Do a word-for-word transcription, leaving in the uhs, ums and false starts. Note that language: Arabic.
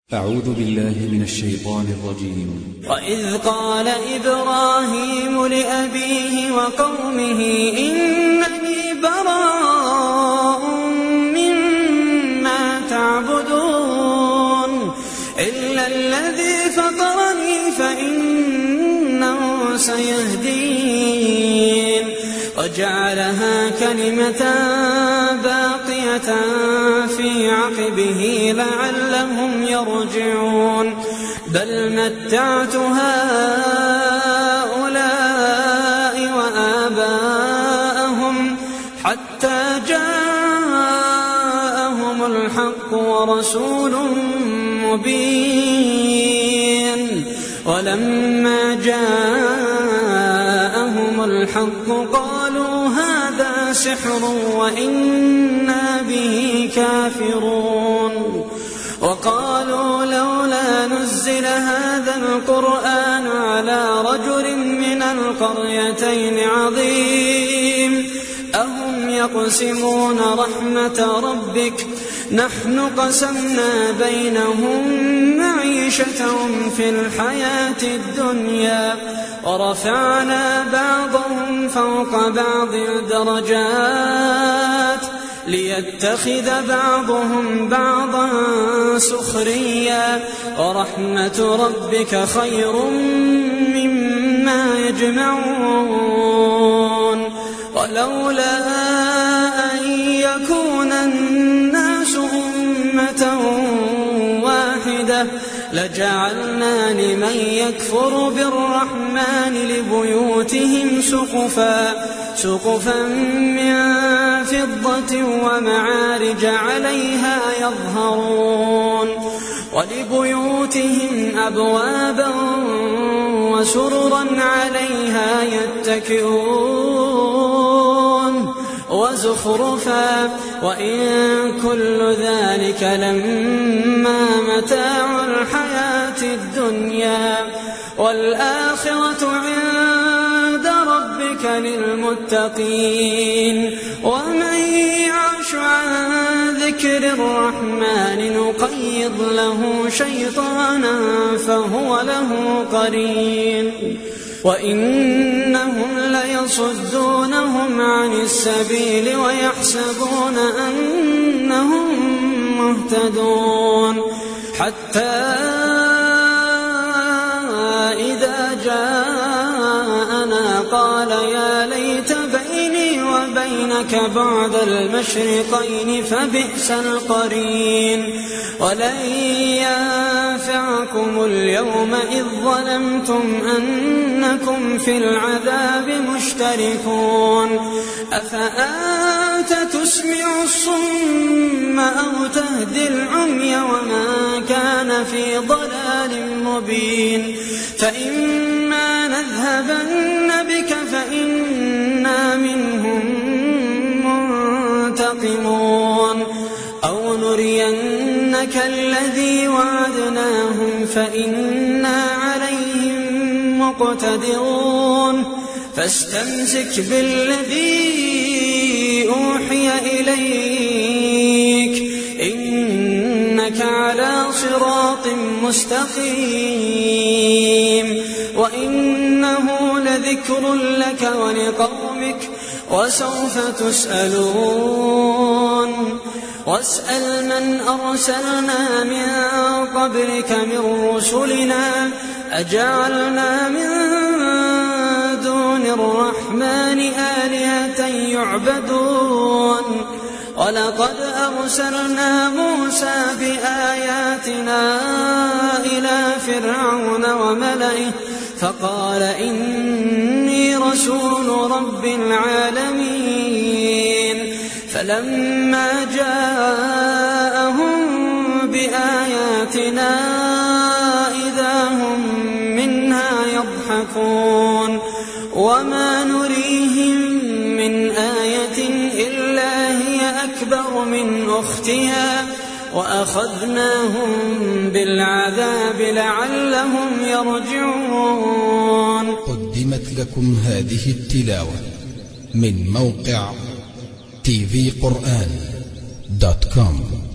أعوذ بالله من الشيطان الرجيم. وإذ قال إبراهيم لأبيه وقومه إنني براء مما تعبدون إلا الذي فطرني فإنه سيهدين وجعلها كلمة باقية في عقبه لعلهم يرجعون بل متعت هؤلاء وآباءهم حتى جاءهم الحق ورسول مبين ولما جاءهم الحق قالوا هذا سحر وإنا به كافرون وقالوا لولا نزل هذا القرآن على رجل من القريتين عظيم أهم يقسمون رحمة ربك نحن قسمنا بينهم معيشتهم في الحياة الدنيا ورفعنا بعضهم فوق بعض درجات ليتخذ بعضهم بعضا سخريا ورحمة ربك خير مما يجمعون ولولا أن يكون الناس أمة واحدة لجعلنا لمن يكفر بالرحمن لبيوتهم سقفا سقفا من فضة ومعارج عليها يظهرون ولبيوتهم أبوابا وسررا عليها يتكئون وزخرفا وإن كل ذلك لما متاع الحياة الدنيا والآخرة عند ربك للمتقين ومن يعش عن ذكر الرحمن نقيض له شيطانا فهو له قرين وإنهم ليصدونهم عن السبيل ويحسبون أنهم مهتدون حتى إذا جاءنا قال يا ليت بيني وبينك بعد المشرقين فبئس القرين ولن ينفعكم اليوم إذ ظلمتم أنكم في العذاب مشتركون أفأنت تسمع الصم أو تهدي العمي وما كان في ضلال مبين فإما نذهبن بك فإنا منهم منتقمون أو نرينك الذي وعدناهم فإنا عليهم مقتدرون فاستمسك بالذي أوحي إليك إنك على صراط مستقيم وإنه لذكر لك ولقومك وسوف تسألون واسأل من أرسلنا من قبلك من رسلنا أجعلنا من دون الرحمن آلهة يعبدون ولقد أرسلنا موسى بآياتنا إلى فرعون وملئه فقال إني رسول رب العالمين فلما جاءهم بآياتنا إذا هم منها يضحكون وما نريهم من آية إلا هي أكبر من أختها وأخذناهم بالعذاب لعلهم يرجعون. قدمت لكم هذه التلاوة من موقع تي في قرآن دوت كوم.